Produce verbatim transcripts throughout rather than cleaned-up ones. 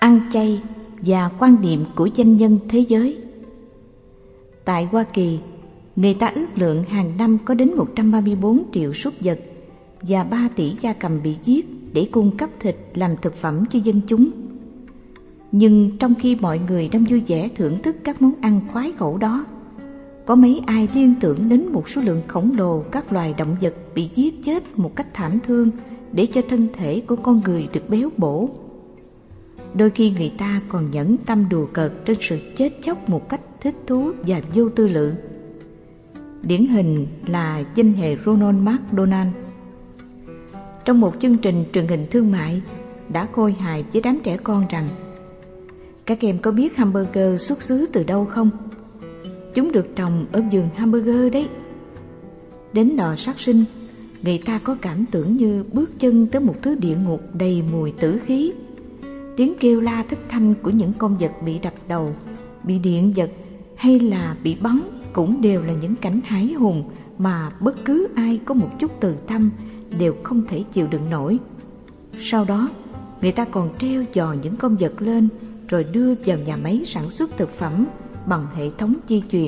ăn chay và quan niệm của doanh nhân thế giới. Tại Hoa Kỳ, người ta ước lượng hàng năm có đến một trăm ba mươi bốn triệu súc vật và ba tỷ gia cầm bị giết để cung cấp thịt làm thực phẩm cho dân chúng. Nhưng trong khi mọi người đang vui vẻ thưởng thức các món ăn khoái khẩu đó, có mấy ai liên tưởng đến một số lượng khổng lồ các loài động vật bị giết chết một cách thảm thương để cho thân thể của con người được béo bổ. Đôi khi người ta còn nhẫn tâm đùa cợt trên sự chết chóc một cách thích thú và vô tư lự. Điển hình là danh hề Ronald McDonald. Trong một chương trình truyền hình thương mại đã khôi hài với đám trẻ con rằng: các em có biết hamburger xuất xứ từ đâu không? Chúng được trồng ở vườn hamburger đấy. Đến lò sát sinh, người ta có cảm tưởng như bước chân tới một thứ địa ngục đầy mùi tử khí. Tiếng kêu la thất thanh của những con vật bị đập đầu, bị điện giật hay là bị bắn cũng đều là những cảnh hãi hùng mà bất cứ ai có một chút từ tâm đều không thể chịu đựng nổi. Sau đó, người ta còn treo giò những con vật lên rồi đưa vào nhà máy sản xuất thực phẩm bằng hệ thống di truyền.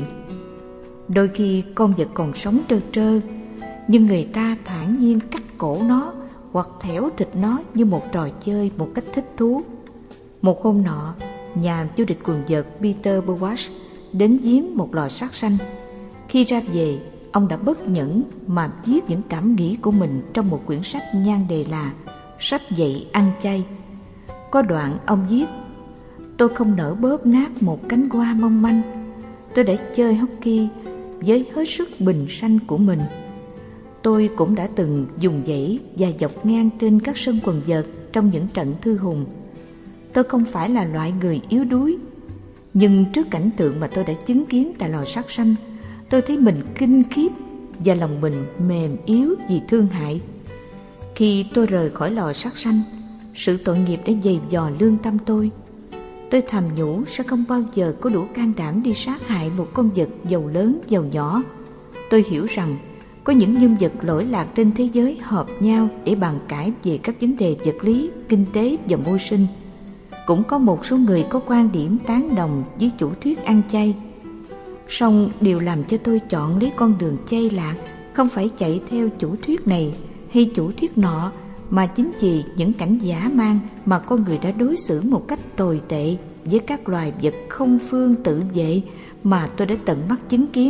Đôi khi con vật còn sống trơ trơ, nhưng người ta thản nhiên cắt cổ nó hoặc thẻo thịt nó như một trò chơi một cách thích thú. Một hôm nọ, nhà vô địch quần vợt Peter Boas đến giếng một lò sát sanh. Khi ra về, ông đã bất nhẫn mà viết những cảm nghĩ của mình trong một quyển sách nhan đề là Sách dạy ăn chay. Có đoạn ông viết: tôi không nỡ bóp nát một cánh hoa mong manh. Tôi đã chơi hockey với hết sức bình sanh của mình. Tôi cũng đã từng dùng dãy và dọc ngang trên các sân quần vợt trong những trận thư hùng. Tôi không phải là loại người yếu đuối, nhưng trước cảnh tượng mà tôi đã chứng kiến tại lò sát sanh, tôi thấy mình kinh khiếp và lòng mình mềm yếu vì thương hại. Khi tôi rời khỏi lò sát sanh, sự tội nghiệp đã dày vò lương tâm tôi. Tôi thầm nhủ sẽ không bao giờ có đủ can đảm đi sát hại một con vật giàu lớn giàu nhỏ. Tôi hiểu rằng có những nhân vật lỗi lạc trên thế giới hợp nhau để bàn cãi về các vấn đề vật lý, kinh tế và mưu sinh. Cũng có một số người có quan điểm tán đồng với chủ thuyết ăn chay. Song điều làm cho tôi chọn lấy con đường chay lạc không phải chạy theo chủ thuyết này hay chủ thuyết nọ, mà chính vì những cảnh dã man mà con người đã đối xử một cách tồi tệ với các loài vật không phương tự vệ mà tôi đã tận mắt chứng kiến.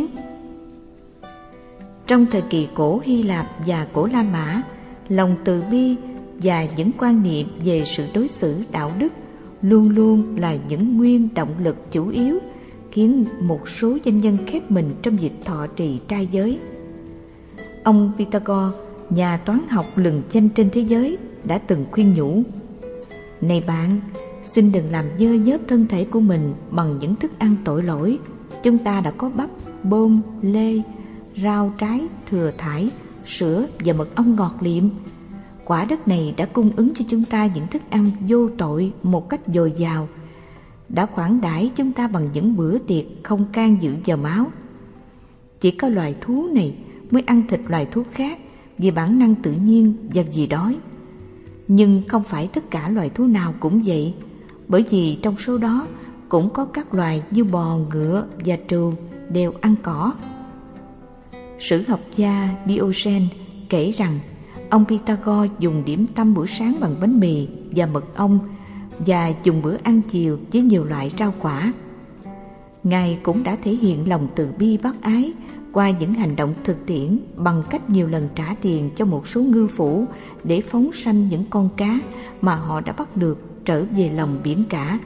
Trong thời kỳ cổ Hy Lạp và cổ La Mã, lòng từ bi và những quan niệm về sự đối xử đạo đức luôn luôn là những nguyên động lực chủ yếu khiến một số doanh nhân khép mình trong việc thọ trì trai giới. Ông Pythagore, nhà toán học lừng danh trên thế giới, đã từng khuyên nhủ: này bạn, xin đừng làm nhơ nhớp thân thể của mình bằng những thức ăn tội lỗi. Chúng ta đã có bắp, bôm, lê, rau trái, thừa thải, sữa và mật ong ngọt liệm. Quả đất này đã cung ứng cho chúng ta những thức ăn vô tội một cách dồi dào, đã khoản đãi chúng ta bằng những bữa tiệc không can dự vào máu. Chỉ có loài thú này mới ăn thịt loài thú khác vì bản năng tự nhiên và vì đói. Nhưng không phải tất cả loài thú nào cũng vậy, bởi vì trong số đó cũng có các loài như bò, ngựa và trâu đều ăn cỏ. Sử học gia Diogenes kể rằng ông Pythagore dùng điểm tâm buổi sáng bằng bánh mì và mật ong và dùng bữa ăn chiều với nhiều loại rau quả. Ngài cũng đã thể hiện lòng từ bi bác ái qua những hành động thực tiễn bằng cách nhiều lần trả tiền cho một số ngư phủ để phóng sanh những con cá mà họ đã bắt được trở về lòng biển cả.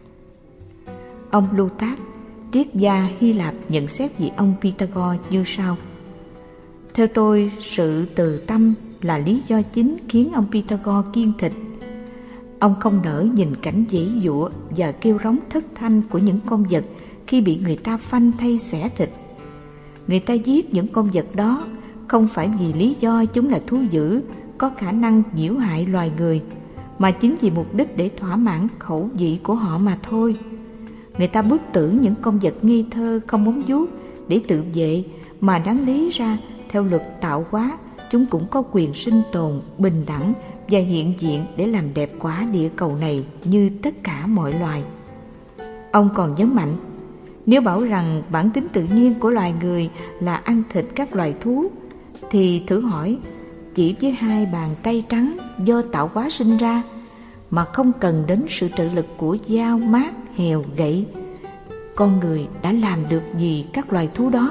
Ông Plutarch, triết gia Hy Lạp, nhận xét về ông Pythagore như sau: theo tôi, sự từ tâm là lý do chính khiến ông Pythagore kiêng thịt. Ông không nỡ nhìn cảnh giãy giụa và kêu rống thất thanh của những con vật khi bị người ta phanh thay xẻ thịt. Người ta giết những con vật đó không phải vì lý do chúng là thú dữ có khả năng nhiễu hại loài người, mà chính vì mục đích để thỏa mãn khẩu vị của họ mà thôi. Người ta bức tử những con vật ngây thơ không móng vuốt để tự vệ, mà đáng lý ra theo luật tạo hóa chúng cũng có quyền sinh tồn bình đẳng và hiện diện để làm đẹp quả địa cầu này như tất cả mọi loài. Ông còn nhấn mạnh, nếu bảo rằng bản tính tự nhiên của loài người là ăn thịt các loài thú, thì thử hỏi, chỉ với hai bàn tay trắng do tạo hóa sinh ra mà không cần đến sự trợ lực của dao, mát, hèo, gậy, con người đã làm được gì các loài thú đó?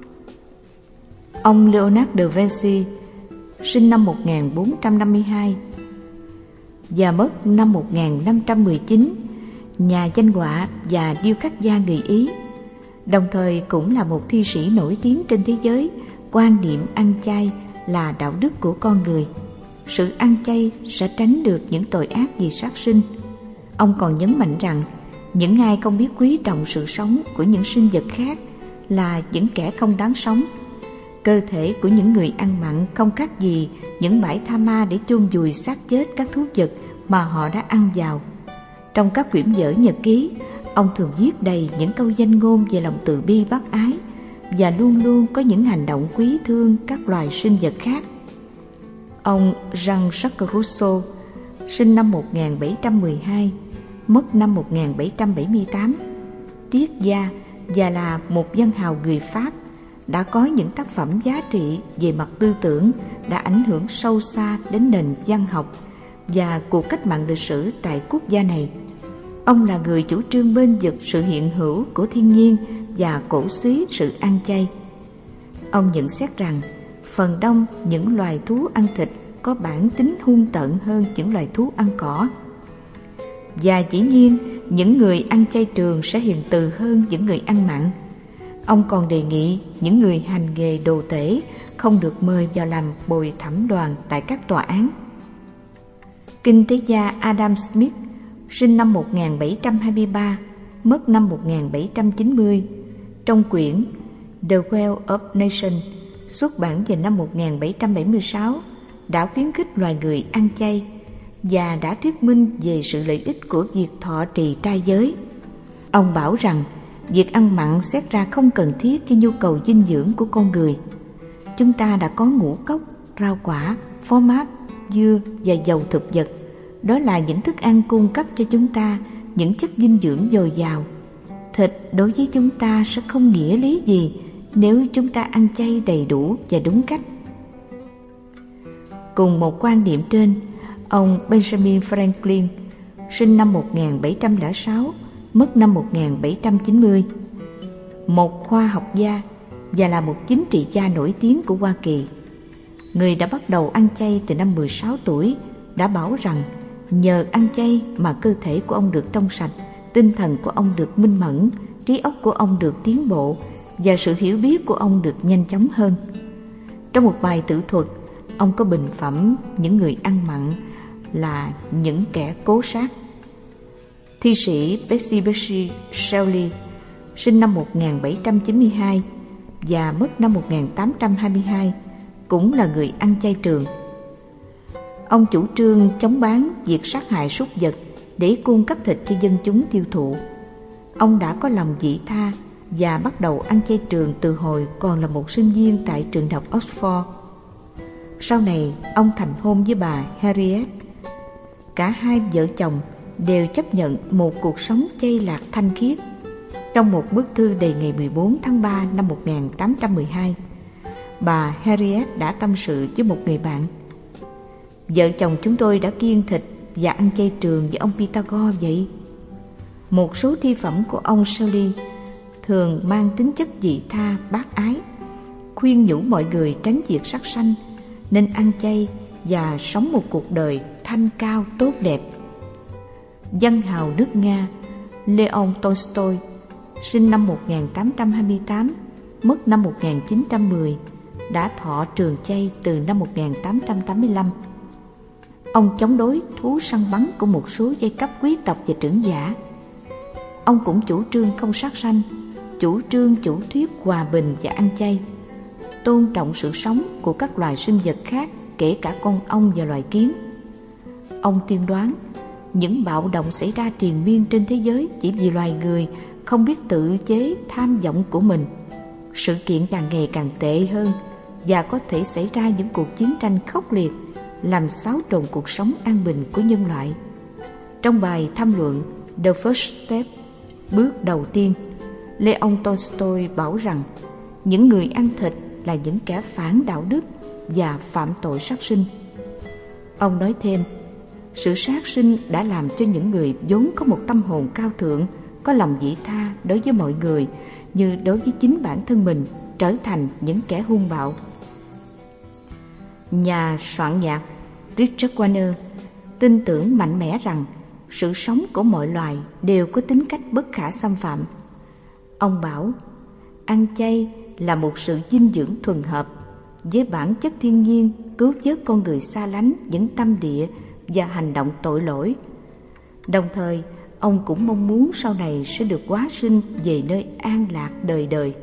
Ông Leonardo da Vinci sinh năm một nghìn bốn trăm năm mươi hai và mất năm một nghìn năm trăm mười chín, nhà danh họa và điêu khắc gia người Ý, đồng thời cũng là một thi sĩ nổi tiếng trên thế giới, quan niệm ăn chay là đạo đức của con người. Sự ăn chay sẽ tránh được những tội ác vì sát sinh. Ông còn nhấn mạnh rằng những ai không biết quý trọng sự sống của những sinh vật khác là những kẻ không đáng sống. Cơ thể của những người ăn mặn không khác gì những bãi tha ma để chôn vùi xác chết các thú vật mà họ đã ăn vào. Trong các quyển vở nhật ký, ông thường viết đầy những câu danh ngôn về lòng từ bi bác ái và luôn luôn có những hành động quý thương các loài sinh vật khác. Ông Jean-Jacques Rousseau sinh năm một nghìn bảy trăm mười hai, mất năm một nghìn bảy trăm bảy mươi tám, triết gia và là một văn hào người Pháp, đã có những tác phẩm giá trị về mặt tư tưởng đã ảnh hưởng sâu xa đến nền văn học và cuộc cách mạng lịch sử tại quốc gia này. Ông là người chủ trương bênh vực sự hiện hữu của thiên nhiên và cổ suý sự ăn chay. Ông nhận xét rằng phần đông những loài thú ăn thịt có bản tính hung tợn hơn những loài thú ăn cỏ. Và dĩ nhiên, những người ăn chay trường sẽ hiền từ hơn những người ăn mặn. Ông còn đề nghị những người hành nghề đồ tể không được mời vào làm bồi thẩm đoàn tại các tòa án. Kinh tế gia Adam Smith sinh năm một nghìn bảy trăm hai mươi ba, mất năm một nghìn bảy trăm chín mươi, trong quyển The Wealth of Nations xuất bản vào năm một nghìn bảy trăm bảy mươi sáu, đã khuyến khích loài người ăn chay và đã thuyết minh về sự lợi ích của việc thọ trì trai giới. Ông bảo rằng việc ăn mặn xét ra không cần thiết cho nhu cầu dinh dưỡng của con người. Chúng ta đã có ngũ cốc, rau quả, phó mát, dưa và dầu thực vật. Đó là những thức ăn cung cấp cho chúng ta những chất dinh dưỡng dồi dào. Thịt đối với chúng ta sẽ không nghĩa lý gì nếu chúng ta ăn chay đầy đủ và đúng cách. Cùng một quan điểm trên, ông Benjamin Franklin sinh năm một nghìn bảy trăm lẻ sáu, mất năm một nghìn bảy trăm chín mươi, một khoa học gia và là một chính trị gia nổi tiếng của Hoa Kỳ. Người đã bắt đầu ăn chay từ năm mười sáu tuổi, đã bảo rằng nhờ ăn chay mà cơ thể của ông được trong sạch, tinh thần của ông được minh mẫn, trí óc của ông được tiến bộ và sự hiểu biết của ông được nhanh chóng hơn. Trong một bài tự thuật, ông có bình phẩm những người ăn mặn là những kẻ cố sát. Thi sĩ Percy Shelley sinh năm một nghìn bảy trăm chín mươi hai và mất năm một nghìn tám trăm hai mươi hai, cũng là người ăn chay trường. Ông chủ trương chống bán việc sát hại súc vật để cung cấp thịt cho dân chúng tiêu thụ. Ông đã có lòng vị tha và bắt đầu ăn chay trường từ hồi còn là một sinh viên tại trường đại học Oxford. Sau này, ông thành hôn với bà Harriet. Cả hai vợ chồng đều chấp nhận một cuộc sống chay lạc thanh khiết. Trong một bức thư đề ngày mười bốn tháng ba năm một nghìn tám trăm mười hai, bà Harriet đã tâm sự với một người bạn: vợ chồng chúng tôi đã kiêng thịt và ăn chay trường với ông Pythagore vậy. Một số thi phẩm của ông Shelley thường mang tính chất vị tha bác ái, khuyên nhủ mọi người tránh việc sát sanh, nên ăn chay và sống một cuộc đời thanh cao tốt đẹp. Văn hào nước Nga Leon Tolstoy sinh năm một nghìn tám trăm hai mươi tám, mất năm một nghìn chín trăm mười, đã thọ trường chay từ năm một nghìn tám trăm tám mươi lăm. Ông chống đối thú săn bắn của một số giai cấp quý tộc và trưởng giả. Ông cũng chủ trương không sát sanh, chủ trương chủ thuyết hòa bình và ăn chay, tôn trọng sự sống của các loài sinh vật khác, kể cả con ong và loài kiến. Ông tiên đoán những bạo động xảy ra triền miên trên thế giới chỉ vì loài người không biết tự chế tham vọng của mình. Sự kiện càng ngày càng tệ hơn và có thể xảy ra những cuộc chiến tranh khốc liệt làm xáo trộn cuộc sống an bình của nhân loại. Trong bài tham luận The First Step, bước đầu tiên, Leon Tolstoy bảo rằng những người ăn thịt là những kẻ phản đạo đức và phạm tội sát sinh. Ông nói thêm, sự sát sinh đã làm cho những người vốn có một tâm hồn cao thượng, có lòng vị tha đối với mọi người như đối với chính bản thân mình, trở thành những kẻ hung bạo. Nhà soạn nhạc Richard Wagner tin tưởng mạnh mẽ rằng sự sống của mọi loài đều có tính cách bất khả xâm phạm. Ông bảo, ăn chay là một sự dinh dưỡng thuần hợp với bản chất thiên nhiên, cứu vớt con người xa lánh những tâm địa và hành động tội lỗi. Đồng thời, ông cũng mong muốn sau này sẽ được hóa sinh về nơi an lạc đời đời.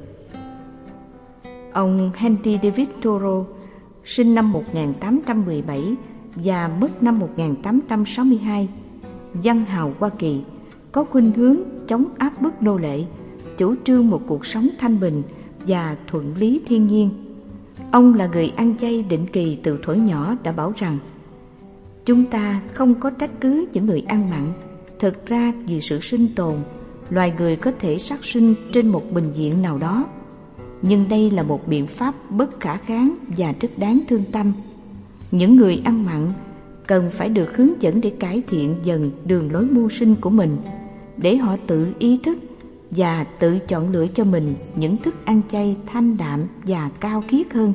Ông Henry David Thoreau sinh năm một nghìn tám trăm mười bảy và mất năm một nghìn tám trăm sáu mươi hai, văn hào Hoa Kỳ, có khuynh hướng chống áp bức nô lệ, chủ trương một cuộc sống thanh bình và thuận lý thiên nhiên. Ông là người ăn chay định kỳ từ thuở nhỏ đã bảo rằng chúng ta không có trách cứ những người ăn mặn. Thực ra vì sự sinh tồn, loài người có thể sát sinh trên một bình diện nào đó. Nhưng đây là một biện pháp bất khả kháng và rất đáng thương tâm. Những người ăn mặn cần phải được hướng dẫn để cải thiện dần đường lối mưu sinh của mình, để họ tự ý thức và tự chọn lựa cho mình những thức ăn chay thanh đạm và cao khiết hơn.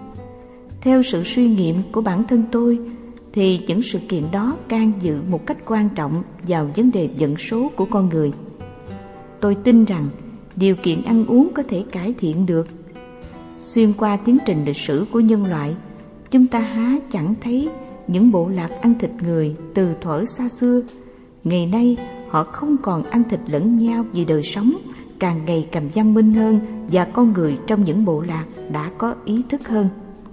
Theo sự suy nghiệm của bản thân tôi, thì những sự kiện đó can dự một cách quan trọng vào vấn đề vận số của con người. Tôi tin rằng điều kiện ăn uống có thể cải thiện được. Xuyên qua tiến trình lịch sử của nhân loại, chúng ta há chẳng thấy những bộ lạc ăn thịt người từ thuở xa xưa. Ngày nay họ không còn ăn thịt lẫn nhau vì đời sống càng ngày càng văn minh hơn và con người trong những bộ lạc đã có ý thức hơn.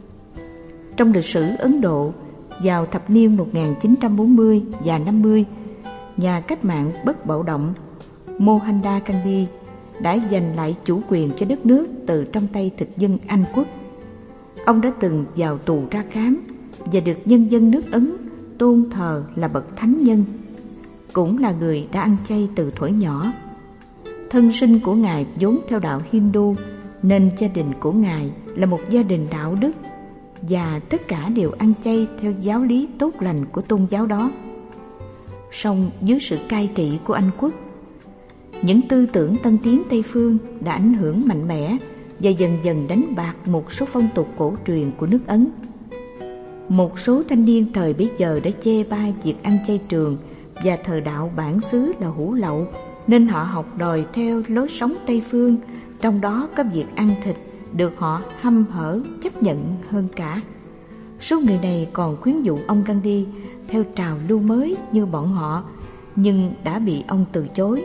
Trong lịch sử Ấn Độ, vào thập niên một nghìn chín trăm bốn mươi và năm mươi, nhà cách mạng bất bạo động Mohandas Gandhi đã giành lại chủ quyền cho đất nước từ trong tay thực dân Anh quốc. Ông đã từng vào tù ra khám và được nhân dân nước Ấn tôn thờ là bậc thánh nhân, cũng là người đã ăn chay từ thuở nhỏ. Thân sinh của Ngài vốn theo đạo Hindu, nên gia đình của Ngài là một gia đình đạo đức, và tất cả đều ăn chay theo giáo lý tốt lành của tôn giáo đó. Song dưới sự cai trị của Anh quốc, những tư tưởng tân tiến Tây phương đã ảnh hưởng mạnh mẽ và dần dần đánh bạc một số phong tục cổ truyền của nước Ấn. Một số thanh niên thời bấy giờ đã chê bai việc ăn chay trường và thờ đạo bản xứ là hủ lậu, nên họ học đòi theo lối sống Tây phương, trong đó có việc ăn thịt được họ hăm hở chấp nhận hơn cả. Số người này còn khuyến dụ ông Gandhi theo trào lưu mới như bọn họ, nhưng đã bị ông từ chối.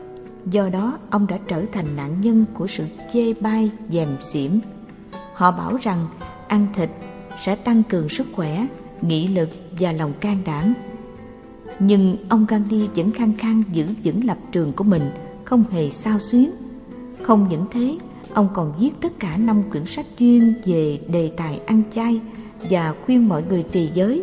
Do đó ông đã trở thành nạn nhân của sự chê bai dèm xỉm. Họ bảo rằng ăn thịt sẽ tăng cường sức khỏe, nghị lực và lòng can đảm. Nhưng ông Gandhi vẫn khăng khăng giữ vững lập trường của mình, không hề xao xuyến. Không những thế, ông còn viết tất cả năm quyển sách chuyên về đề tài ăn chay và khuyên mọi người trì giới.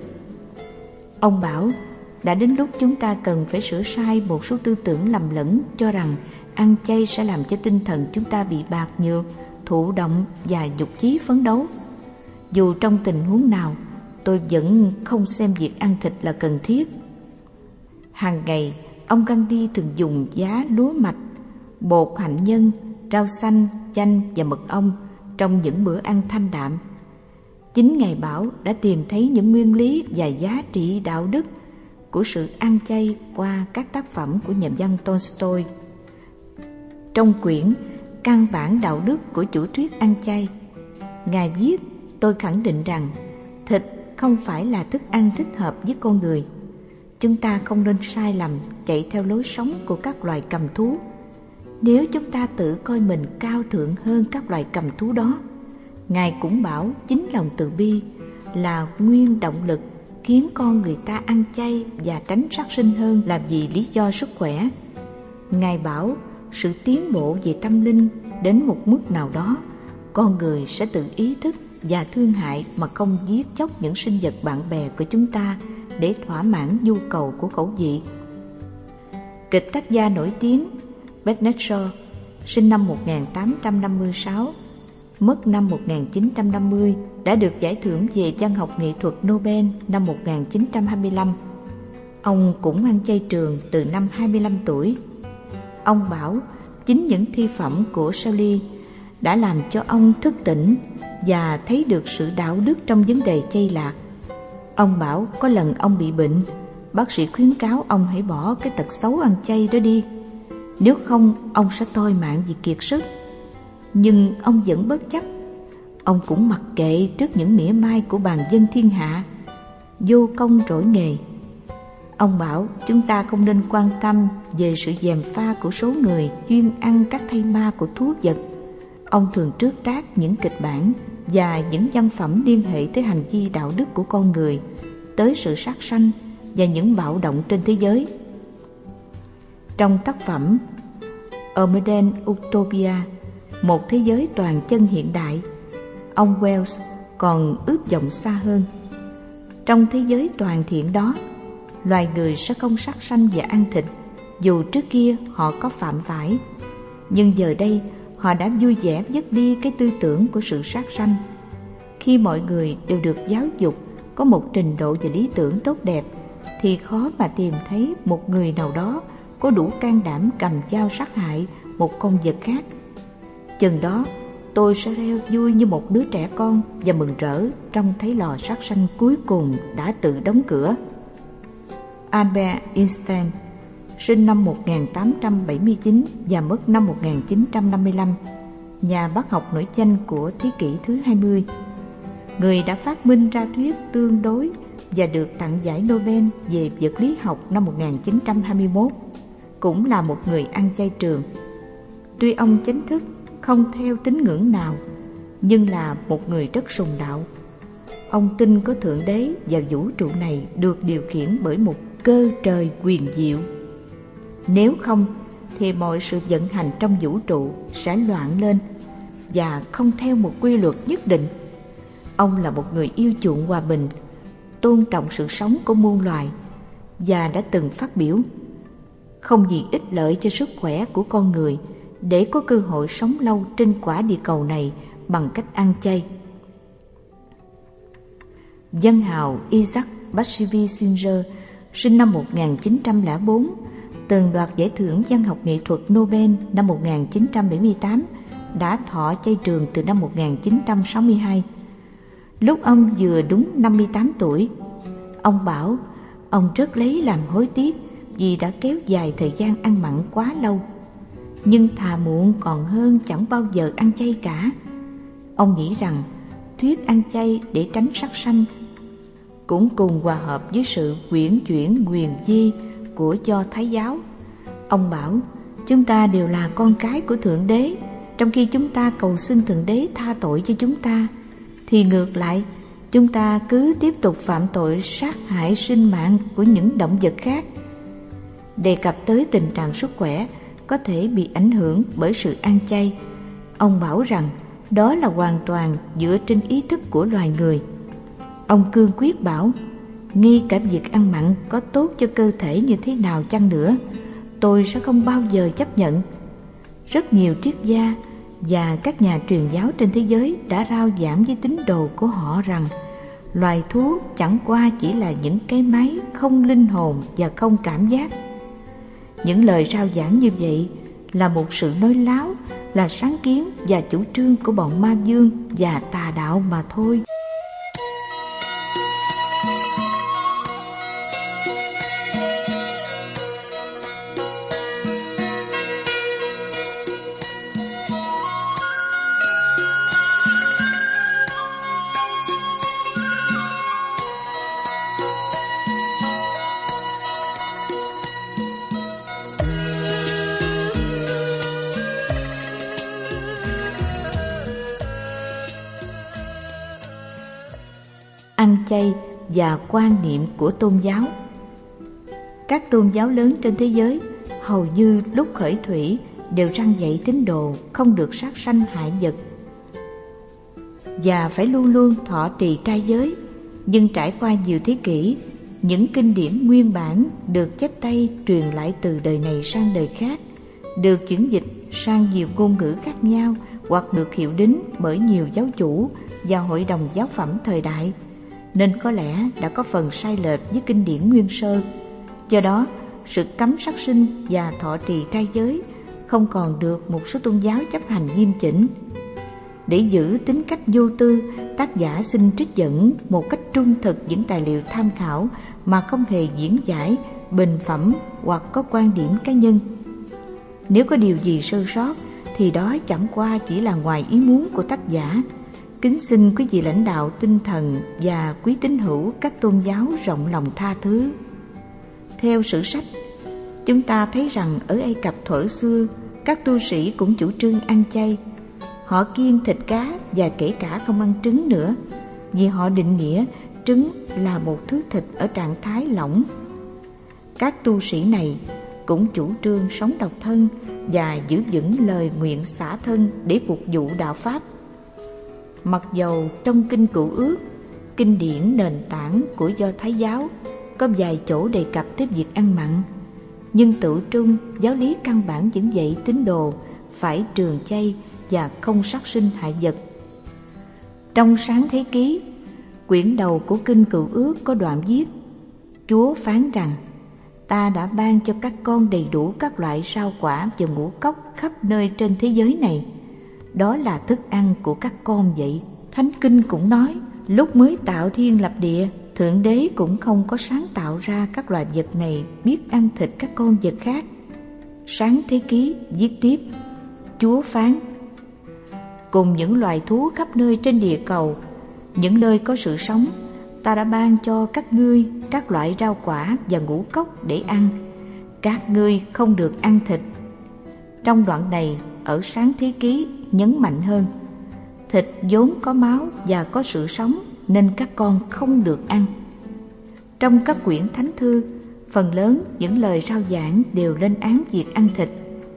Ông bảo, đã đến lúc chúng ta cần phải sửa sai một số tư tưởng lầm lẫn cho rằng ăn chay sẽ làm cho tinh thần chúng ta bị bạc nhược, thụ động và dục chí phấn đấu. Dù trong tình huống nào, tôi vẫn không xem việc ăn thịt là cần thiết. Hàng ngày, ông Gandhi thường dùng giá lúa mạch, bột hạnh nhân, rau xanh, chanh và mật ong trong những bữa ăn thanh đạm. Chính Ngài bảo đã tìm thấy những nguyên lý và giá trị đạo đức của sự ăn chay qua các tác phẩm của nhà văn Tolstoy. Trong quyển Căn bản đạo đức của chủ thuyết ăn chay, Ngài viết, tôi khẳng định rằng thịt không phải là thức ăn thích hợp với con người. Chúng ta không nên sai lầm chạy theo lối sống của các loài cầm thú. Nếu chúng ta tự coi mình cao thượng hơn các loài cầm thú đó, Ngài cũng bảo chính lòng từ bi là nguyên động lực khiến con người ta ăn chay và tránh sát sinh hơn là vì lý do sức khỏe. Ngài bảo sự tiến bộ về tâm linh đến một mức nào đó, con người sẽ tự ý thức và thương hại mà không giết chóc những sinh vật bạn bè của chúng ta để thỏa mãn nhu cầu của khẩu vị. Kịch tác gia nổi tiếng Bernard Shaw, sinh năm một nghìn tám trăm năm mươi sáu, mất năm một nghìn chín trăm năm mươi, đã được giải thưởng về văn học nghệ thuật Nobel năm một nghìn chín trăm hai mươi lăm. Ông cũng ăn chay trường từ năm hai mươi lăm tuổi. Ông bảo chính những thi phẩm của Shelley đã làm cho ông thức tỉnh và thấy được sự đạo đức trong vấn đề chay lạc. Ông bảo có lần ông bị bệnh, bác sĩ khuyến cáo ông hãy bỏ cái tật xấu ăn chay đó đi, nếu không ông sẽ toi mạng vì kiệt sức. Nhưng ông vẫn bất chấp. Ông cũng mặc kệ trước những mỉa mai của bàn dân thiên hạ, vô công trỗi nghề. Ông bảo chúng ta không nên quan tâm về sự gièm pha của số người chuyên ăn các thây ma của thú vật. Ông thường trước tác những kịch bản và những văn phẩm liên hệ tới hành vi đạo đức của con người, tới sự sát sanh và những bạo động trên thế giới. Trong tác phẩm A Modern Utopia, một thế giới toàn chân hiện đại, ông Wells còn ước vọng xa hơn. Trong thế giới toàn thiện đó, loài người sẽ không sát sanh và ăn thịt, dù trước kia họ có phạm phải. Nhưng giờ đây, họ đã vui vẻ dứt đi cái tư tưởng của sự sát sanh. Khi mọi người đều được giáo dục có một trình độ và lý tưởng tốt đẹp, thì khó mà tìm thấy một người nào đó có đủ can đảm cầm dao sát hại một con vật khác. Chừng đó, tôi sẽ reo vui như một đứa trẻ con và mừng rỡ trông thấy lò sát sanh cuối cùng đã tự đóng cửa. Albert Einstein, sinh năm một nghìn tám trăm bảy mươi chín và mất năm một nghìn chín trăm năm mươi lăm, nhà bác học nổi danh của thế kỷ thứ hai mươi. Người đã phát minh ra thuyết tương đối và được tặng giải Nobel về vật lý học năm một nghìn chín trăm hai mươi mốt, cũng là một người ăn chay trường. Tuy ông chính thức không theo tín ngưỡng nào, nhưng là một người rất sùng đạo. Ông tin có Thượng Đế và vũ trụ này được điều khiển bởi một cơ trời quyền diệu. Nếu không, thì mọi sự vận hành trong vũ trụ sẽ loạn lên và không theo một quy luật nhất định. Ông là một người yêu chuộng hòa bình, tôn trọng sự sống của muôn loài, và đã từng phát biểu: không gì ích lợi cho sức khỏe của con người để có cơ hội sống lâu trên quả địa cầu này bằng cách ăn chay. Văn hào Isaac Bashevis Singer, sinh năm một nghìn chín trăm lẻ bốn, từng đoạt giải thưởng văn học nghệ thuật Nobel năm một nghìn chín trăm bảy mươi tám, đã thọ chay trường từ năm một nghìn chín trăm sáu mươi hai. Lúc ông vừa đúng năm mươi tám tuổi, ông bảo ông rất lấy làm hối tiếc vì đã kéo dài thời gian ăn mặn quá lâu. Nhưng thà muộn còn hơn chẳng bao giờ ăn chay cả. Ông nghĩ rằng thuyết ăn chay để tránh sát sanh cũng cùng hòa hợp với sự uyển chuyển quyền vi của Do Thái giáo. Ông bảo chúng ta đều là con cái của Thượng Đế. Trong khi chúng ta cầu xin Thượng Đế tha tội cho chúng ta, thì ngược lại chúng ta cứ tiếp tục phạm tội sát hại sinh mạng của những động vật khác. Đề cập tới tình trạng sức khỏe có thể bị ảnh hưởng bởi sự ăn chay, ông bảo rằng đó là hoàn toàn dựa trên ý thức của loài người. Ông cương quyết bảo, ngay cả việc ăn mặn có tốt cho cơ thể như thế nào chăng nữa, tôi sẽ không bao giờ chấp nhận. Rất nhiều triết gia và các nhà truyền giáo trên thế giới đã rao giảng với tín đồ của họ rằng loài thú chẳng qua chỉ là những cái máy không linh hồn và không cảm giác. Những lời rao giảng như vậy là một sự nói láo, là sáng kiến và chủ trương của bọn ma vương và tà đạo mà thôi. Ăn chay và quan niệm của tôn giáo. Các tôn giáo lớn trên thế giới hầu như lúc khởi thủy đều răn dạy tín đồ không được sát sanh hại vật. và phải luôn luôn thọ trì trai giới. Nhưng trải qua nhiều thế kỷ, những kinh điển nguyên bản được chép tay truyền lại từ đời này sang đời khác, được chuyển dịch sang nhiều ngôn ngữ khác nhau hoặc được hiệu đính bởi nhiều giáo chủ và hội đồng giáo phẩm thời đại, nên có lẽ đã có phần sai lệch với kinh điển nguyên sơ. Do đó, sự cấm sát sinh và thọ trì trai giới không còn được một số tôn giáo chấp hành nghiêm chỉnh. Để giữ tính cách vô tư, tác giả xin trích dẫn một cách trung thực những tài liệu tham khảo mà không hề diễn giải, bình phẩm hoặc có quan điểm cá nhân. Nếu có điều gì sơ sót thì đó chẳng qua chỉ là ngoài ý muốn của tác giả. Kính xin quý vị lãnh đạo tinh thần và quý tín hữu các tôn giáo rộng lòng tha thứ. Theo sử sách, chúng ta thấy rằng ở Ai Cập thuở xưa, các tu sĩ cũng chủ trương ăn chay. Họ kiêng thịt cá và kể cả không ăn trứng nữa, vì họ định nghĩa trứng là một thứ thịt ở trạng thái lỏng. Các tu sĩ này cũng chủ trương sống độc thân và giữ vững lời nguyện xả thân để phục vụ đạo Pháp. Mặc dầu trong Kinh Cựu Ước, kinh điển nền tảng của Do Thái giáo, có vài chỗ đề cập tới việc ăn mặn, nhưng tự trung giáo lý căn bản vẫn dạy tín đồ phải trường chay và không sát sinh hại vật. Trong Sáng Thế Ký, quyển đầu của Kinh Cựu Ước có đoạn viết: Chúa phán rằng, ta đã ban cho các con đầy đủ các loại rau quả và ngũ cốc khắp nơi trên thế giới này. Đó là thức ăn của các con vậy. Thánh Kinh cũng nói, lúc mới tạo thiên lập địa, Thượng Đế cũng không có sáng tạo ra các loài vật này biết ăn thịt các con vật khác. Sáng Thế Ký viết tiếp: Chúa phán, cùng những loài thú khắp nơi trên địa cầu, những nơi có sự sống, ta đã ban cho các ngươi các loại rau quả và ngũ cốc để ăn. Các ngươi không được ăn thịt. Trong đoạn này, ở Sáng Thế Ký nhấn mạnh hơn, thịt vốn có máu và có sự sống nên các con không được ăn. Trong các quyển thánh thư, phần lớn những lời rao giảng đều lên án việc ăn thịt.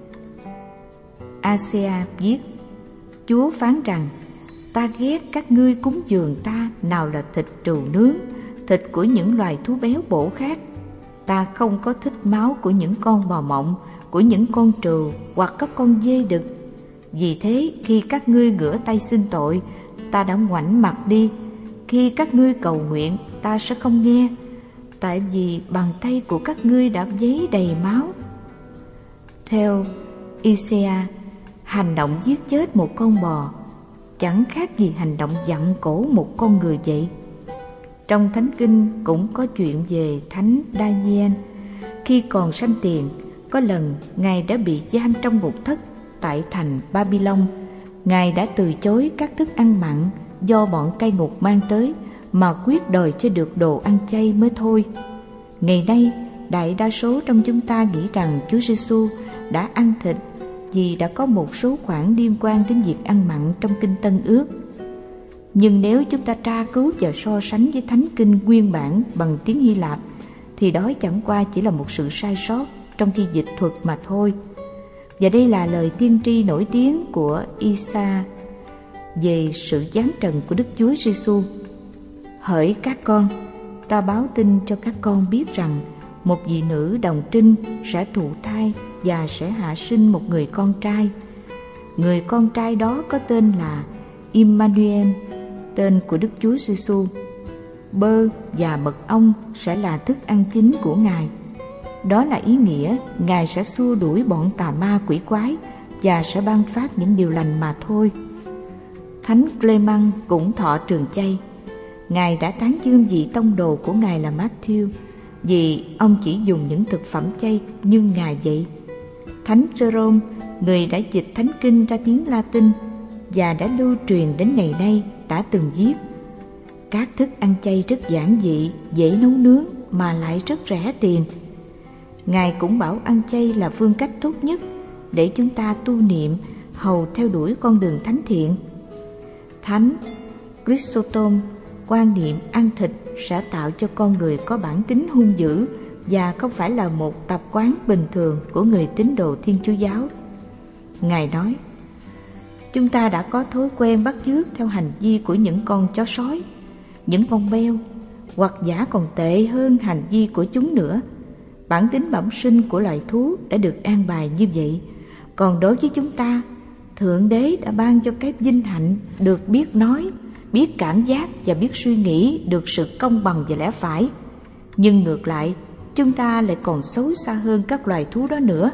A-se-a viết: Chúa phán rằng, ta ghét các ngươi cúng dường ta nào là thịt trừu nướng, thịt của những loài thú béo bổ khác. Ta không có thích máu của những con bò mộng, của những con trừu hoặc các con dê đực. Vì thế khi các ngươi ngửa tay xin tội, ta đã ngoảnh mặt đi. Khi các ngươi cầu nguyện, ta sẽ không nghe, tại vì bàn tay của các ngươi đã vấy đầy máu. Theo Isaiah, hành động giết chết một con bò chẳng khác gì hành động vặn cổ một con người vậy. Trong Thánh Kinh cũng có chuyện về Thánh Daniel. Khi còn sanh tiền, có lần Ngài đã bị giam trong một thất tại thành Babylon. Ngài đã từ chối các thức ăn mặn do bọn cai ngục mang tới, mà quyết đòi cho được đồ ăn chay mới thôi. Ngày nay, đại đa số trong chúng ta nghĩ rằng Chúa Giêsu đã ăn thịt vì đã có một số khoản liên quan đến việc ăn mặn trong Kinh Tân Ước. Nhưng nếu chúng ta tra cứu và so sánh với Thánh Kinh nguyên bản bằng tiếng Hy Lạp, thì đó chẳng qua chỉ là một sự sai sót trong khi dịch thuật mà thôi. Và đây là lời tiên tri nổi tiếng của Isa về sự giáng trần của Đức Chúa Giêsu. Hỡi các con, ta báo tin cho các con biết rằng một vị nữ đồng trinh sẽ thụ thai và sẽ hạ sinh một người con trai. Người con trai đó có tên là Immanuel, tên của Đức Chúa Giêsu. Bơ và mật ong sẽ là thức ăn chính của Ngài. Đó là ý nghĩa Ngài sẽ xua đuổi bọn tà ma quỷ quái và sẽ ban phát những điều lành mà thôi. Thánh Clement cũng thọ trường chay. Ngài đã tán dương vị tông đồ của Ngài là Matthew, vì ông chỉ dùng những thực phẩm chay như Ngài vậy. Thánh Jerome, người đã dịch Thánh Kinh ra tiếng Latin và đã lưu truyền đến ngày nay, đã từng viết: các thức ăn chay rất giản dị, dễ nấu nướng mà lại rất rẻ tiền. Ngài cũng bảo ăn chay là phương cách tốt nhất để chúng ta tu niệm hầu theo đuổi con đường thánh thiện. Thánh Chrysostom quan niệm ăn thịt sẽ tạo cho con người có bản tính hung dữ và không phải là một tập quán bình thường của người tín đồ Thiên Chúa giáo. Ngài nói: Chúng ta đã có thói quen bắt chước theo hành vi của những con chó sói, những con beo, hoặc giả còn tệ hơn hành vi của chúng nữa. Bản tính bẩm sinh của loài thú đã được an bài như vậy. Còn đối với chúng ta, Thượng Đế đã ban cho cái vinh hạnh được biết nói, biết cảm giác và biết suy nghĩ được sự công bằng và lẽ phải. Nhưng ngược lại, chúng ta lại còn xấu xa hơn các loài thú đó nữa.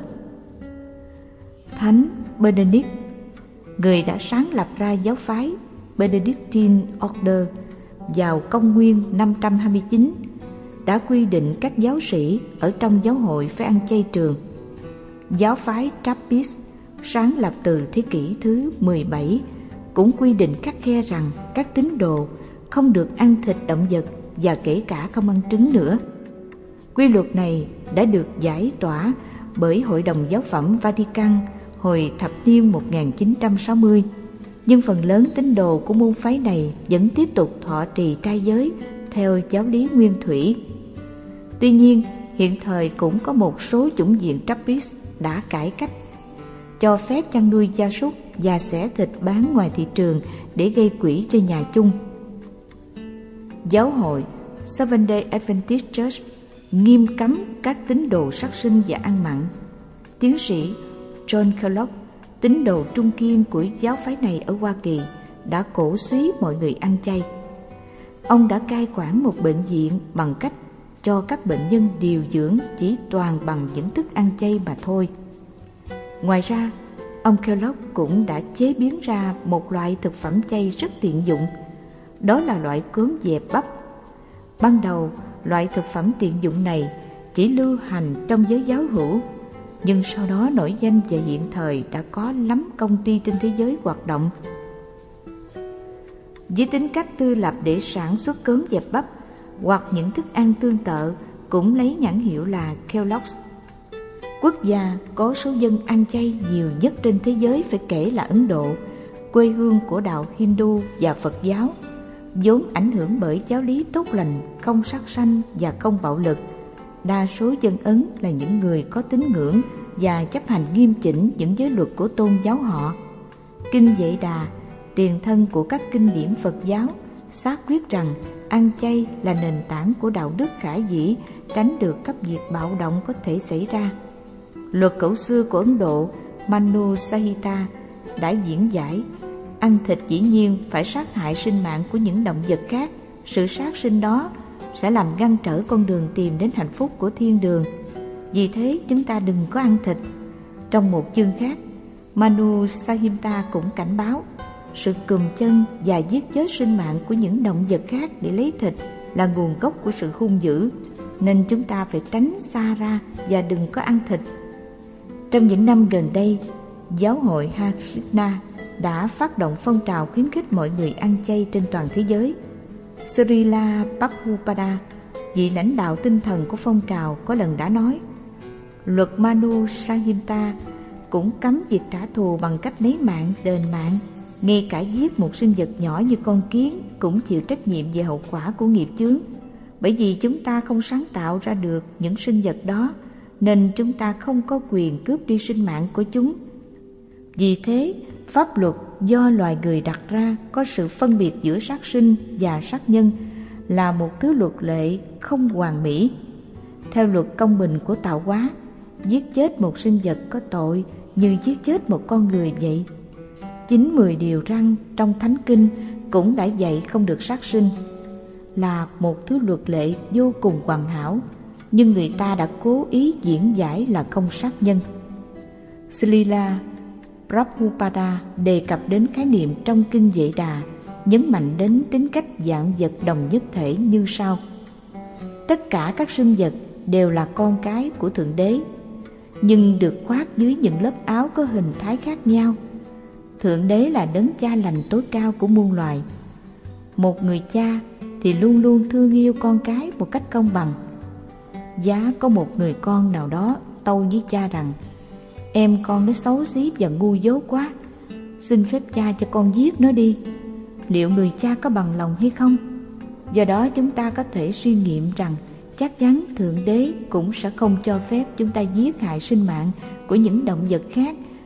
Thánh Benedict, người đã sáng lập ra giáo phái Benedictine Order vào công nguyên năm trăm hai mươi chín, đã quy định các giáo sĩ ở trong giáo hội phải ăn chay trường. Giáo phái Trappist sáng lập từ thế kỷ thứ mười bảy cũng quy định khắt khe rằng các tín đồ không được ăn thịt động vật và kể cả không ăn trứng nữa. Quy luật này đã được giải tỏa bởi Hội đồng Giáo phẩm Vatican hồi thập niên một nghìn chín trăm sáu mươi, nhưng phần lớn tín đồ của môn phái này vẫn tiếp tục thọ trì trai giới theo giáo lý nguyên thủy. Tuy nhiên, hiện thời cũng có một số chủng viện Trappist đã cải cách, cho phép chăn nuôi gia súc và xẻ thịt bán ngoài thị trường để gây quỹ cho nhà chung. Giáo hội Seventh-day Adventist Church nghiêm cấm các tín đồ sát sinh và ăn mặn. Tiến sĩ John Kellogg, tín đồ trung kiên của giáo phái này ở Hoa Kỳ, đã cổ suý mọi người ăn chay. Ông đã cai quản một bệnh viện bằng cách cho các bệnh nhân điều dưỡng chỉ toàn bằng những thức ăn chay mà thôi. Ngoài ra, ông Kellogg cũng đã chế biến ra một loại thực phẩm chay rất tiện dụng, đó là loại cốm dẹp bắp. Ban đầu, loại thực phẩm tiện dụng này chỉ lưu hành trong giới giáo hữu, nhưng sau đó nổi danh và hiện thời đã có lắm công ty trên thế giới hoạt động với tính cách tư lập để sản xuất cốm dẹp bắp hoặc những thức ăn tương tự, cũng lấy nhãn hiệu là Kellogg's. Quốc gia có số dân ăn chay nhiều nhất trên thế giới phải kể là Ấn Độ, quê hương của đạo Hindu và Phật giáo, vốn ảnh hưởng bởi giáo lý tốt lành, không sát sanh và không bạo lực. Đa số dân Ấn là những người có tín ngưỡng và chấp hành nghiêm chỉnh những giới luật của tôn giáo họ. Kinh Vệ Đà, tiền thân của các kinh điển Phật giáo, xác quyết rằng ăn chay là nền tảng của đạo đức khả dĩ, tránh được các việc bạo động có thể xảy ra. Luật cẩu xưa của Ấn Độ Manu Sahita đã diễn giải ăn thịt dĩ nhiên phải sát hại sinh mạng của những động vật khác. Sự sát sinh đó sẽ làm ngăn trở con đường tìm đến hạnh phúc của thiên đường. Vì thế chúng ta đừng có ăn thịt. Trong một chương khác, Manu Sahita cũng cảnh báo sự cùm chân và giết chết sinh mạng của những động vật khác để lấy thịt là nguồn gốc của sự hung dữ, nên chúng ta phải tránh xa ra và đừng có ăn thịt. Trong những năm gần đây, giáo hội Harsina đã phát động phong trào khuyến khích mọi người ăn chay trên toàn thế giới. Srila Prabhupada, vị lãnh đạo tinh thần của phong trào, có lần đã nói: luật Manu Samhita cũng cấm việc trả thù bằng cách lấy mạng đền mạng. Ngay cả giết một sinh vật nhỏ như con kiến cũng chịu trách nhiệm về hậu quả của nghiệp chướng. Bởi vì chúng ta không sáng tạo ra được những sinh vật đó, nên chúng ta không có quyền cướp đi sinh mạng của chúng. Vì thế, pháp luật do loài người đặt ra có sự phân biệt giữa sát sinh và sát nhân là một thứ luật lệ không hoàn mỹ. Theo luật công bình của tạo hóa, giết chết một sinh vật có tội như giết chết một con người vậy. Chín mười điều răn trong Thánh Kinh cũng đã dạy không được sát sinh, là một thứ luật lệ vô cùng hoàn hảo, nhưng người ta đã cố ý diễn giải là không sát nhân. Srila Prabhupada đề cập đến khái niệm trong Kinh Vệ Đà, nhấn mạnh đến tính cách vạn vật đồng nhất thể như sau: tất cả các sinh vật đều là con cái của Thượng Đế, nhưng được khoác dưới những lớp áo có hình thái khác nhau. Thượng Đế là đấng cha lành tối cao của muôn loài. Một người cha thì luôn luôn thương yêu con cái một cách công bằng. Giá có một người con nào đó tâu với cha rằng: em con nó xấu xí và ngu dốt quá, xin phép cha cho con giết nó đi. Liệu người cha có bằng lòng hay không? Do đó chúng ta có thể suy nghiệm rằng chắc chắn Thượng Đế cũng sẽ không cho phép chúng ta giết hại sinh mạng của những động vật khác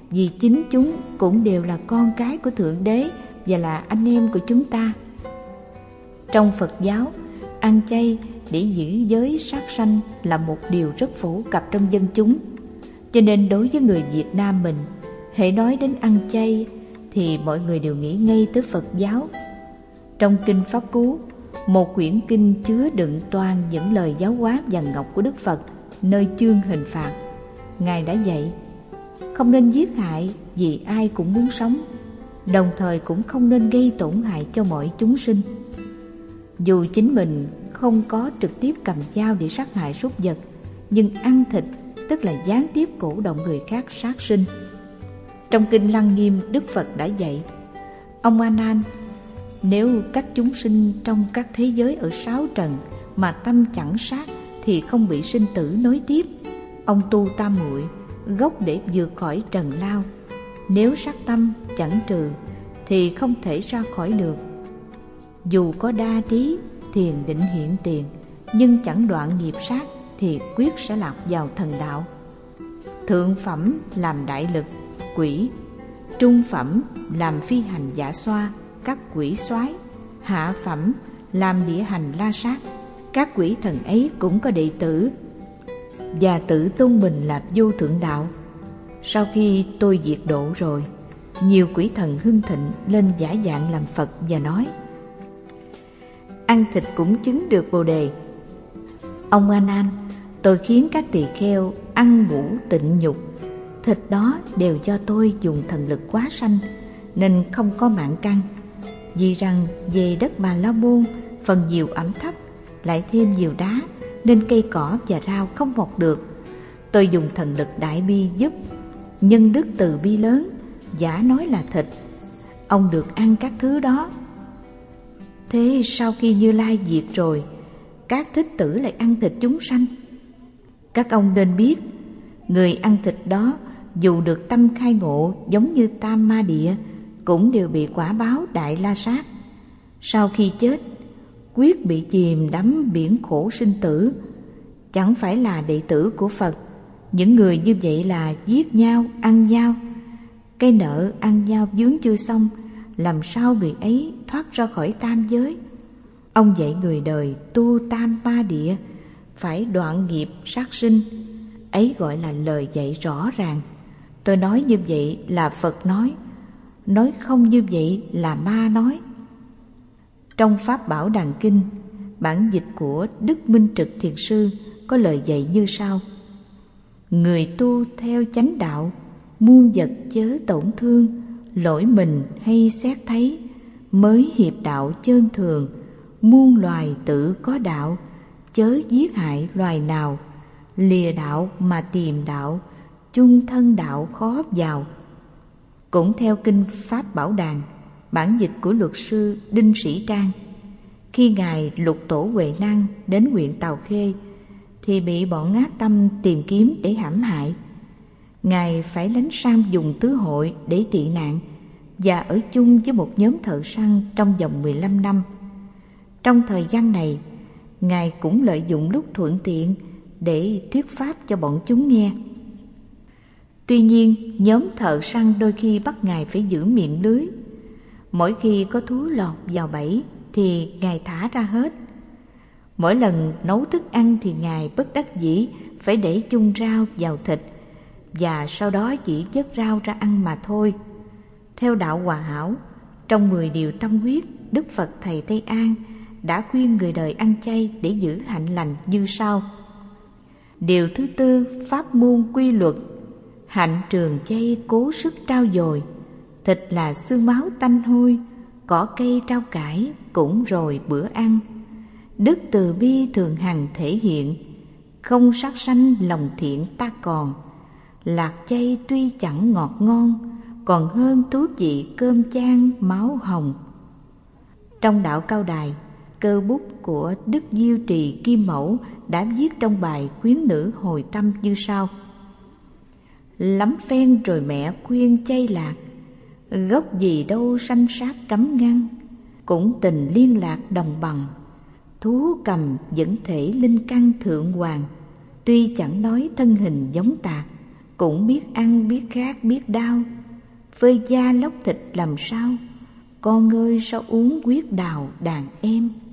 vì chính chúng cũng đều là con cái của Thượng Đế và là anh em của chúng ta. Trong Phật giáo, ăn chay để giữ giới sát sanh là một điều rất phổ cập trong dân chúng. Cho nên đối với người Việt Nam mình, hễ nói đến ăn chay thì mọi người đều nghĩ ngay tới Phật giáo. Trong Kinh Pháp Cú, một quyển kinh chứa đựng toàn những lời giáo hóa vàng ngọc của Đức Phật, nơi chương hình phạt, Ngài đã dạy không nên giết hại vì ai cũng muốn sống, đồng thời cũng không nên gây tổn hại cho mọi chúng sinh. Dù chính mình không có trực tiếp cầm dao để sát hại súc vật, nhưng ăn thịt tức là gián tiếp cổ động người khác sát sinh. Trong Kinh Lăng Nghiêm, Đức Phật đã dạy: ông A Nan, nếu các chúng sinh trong các thế giới ở sáu trần mà tâm chẳng sát thì không bị sinh tử nối tiếp. Ông tu tam muội, gốc để vượt khỏi trần lao. Nếu sát tâm chẳng trừ thì không thể ra khỏi được. Dù có đa trí, thiền định hiện tiền, nhưng chẳng đoạn nghiệp sát thì quyết sẽ lạc vào thần đạo. Thượng phẩm làm đại lực, quỷ; trung phẩm làm phi hành giả xoa, các quỷ soái; hạ phẩm làm địa hành la sát, các quỷ thần ấy cũng có đệ tử và tự tôn mình là vô thượng đạo. Sau khi tôi diệt độ rồi, nhiều quỷ thần hưng thịnh lên giả dạng làm Phật và nói: ăn thịt cũng chứng được Bồ đề. Ông A Nan, tôi khiến các tỳ kheo ăn ngủ tịnh nhục, thịt đó đều do tôi dùng thần lực quá sanh nên không có mạng căn. Vì rằng về đất Bà La Môn phần nhiều ẩm thấp, lại thêm nhiều đá nên cây cỏ và rau không mọc được. Tôi dùng thần lực đại bi giúp, nhân đức từ bi lớn, giả nói là thịt. Ông được ăn các thứ đó. Thế sau khi Như Lai diệt rồi, các thích tử lại ăn thịt chúng sanh. Các ông nên biết, người ăn thịt đó dù được tâm khai ngộ giống như Tam Ma Địa, cũng đều bị quả báo Đại La Sát. Sau khi chết, quyết bị chìm đắm biển khổ sinh tử. Chẳng phải là đệ tử của Phật. Những người như vậy là giết nhau, ăn nhau. Cái nợ ăn nhau vướng chưa xong, làm sao người ấy thoát ra khỏi tam giới? Ông dạy người đời tu Tam Ma Địa, phải đoạn nghiệp sát sinh. Ấy gọi là lời dạy rõ ràng. Tôi nói như vậy là Phật nói, nói không như vậy là ma nói. Trong Pháp Bảo Đàn Kinh, bản dịch của Đức Minh Trực Thiền Sư có lời dạy như sau: người tu theo chánh đạo, muôn vật chớ tổn thương, lỗi mình hay xét thấy, mới hiệp đạo chơn thường, muôn loài tự có đạo, chớ giết hại loài nào, lìa đạo mà tìm đạo, chung thân đạo khó vào. Cũng theo Kinh Pháp Bảo Đàn, bản dịch của luật sư Đinh Sĩ Trang, khi Ngài Lục Tổ Huệ Năng đến huyện Tào Khê thì bị bọn ác tâm tìm kiếm để hãm hại. Ngài phải lánh sang vùng Tứ Hội để tị nạn và ở chung với một nhóm thợ săn trong vòng mười lăm năm. Trong thời gian này, Ngài cũng lợi dụng lúc thuận tiện để thuyết pháp cho bọn chúng nghe. Tuy nhiên, nhóm thợ săn đôi khi bắt Ngài phải giữ miệng lưới. Mỗi khi có thú lọt vào bẫy thì Ngài thả ra hết. Mỗi lần nấu thức ăn thì Ngài bất đắc dĩ phải để chung rau vào thịt, và sau đó chỉ vớt rau ra ăn mà thôi. Theo đạo Hòa Hảo, trong mười điều tâm huyết, Đức Phật Thầy Tây An đã khuyên người đời ăn chay để giữ hạnh lành như sau. Điều thứ tư, pháp môn quy luật: hạnh trường chay cố sức trao dồi, thịt là xương máu tanh hôi, cỏ cây trao cải cũng rồi bữa ăn. Đức từ bi thường hằng thể hiện, không sát sanh lòng thiện ta còn. Lạc chay tuy chẳng ngọt ngon, còn hơn thú vị cơm chan máu hồng. Trong đạo Cao Đài, cơ bút của Đức Diêu Trì Kim Mẫu đã viết trong bài Khuyến Nữ Hồi Tâm như sau: lắm phen rồi mẹ khuyên chay lạc, gốc gì đâu sanh sát cấm ngăn, cũng tình liên lạc đồng bằng, thú cầm vẫn thể linh căn thượng hoàng, tuy chẳng nói thân hình giống tạc, cũng biết ăn, biết khát, biết đau. Phơi da lóc thịt làm sao, con ơi sao uống huyết đào đàn em.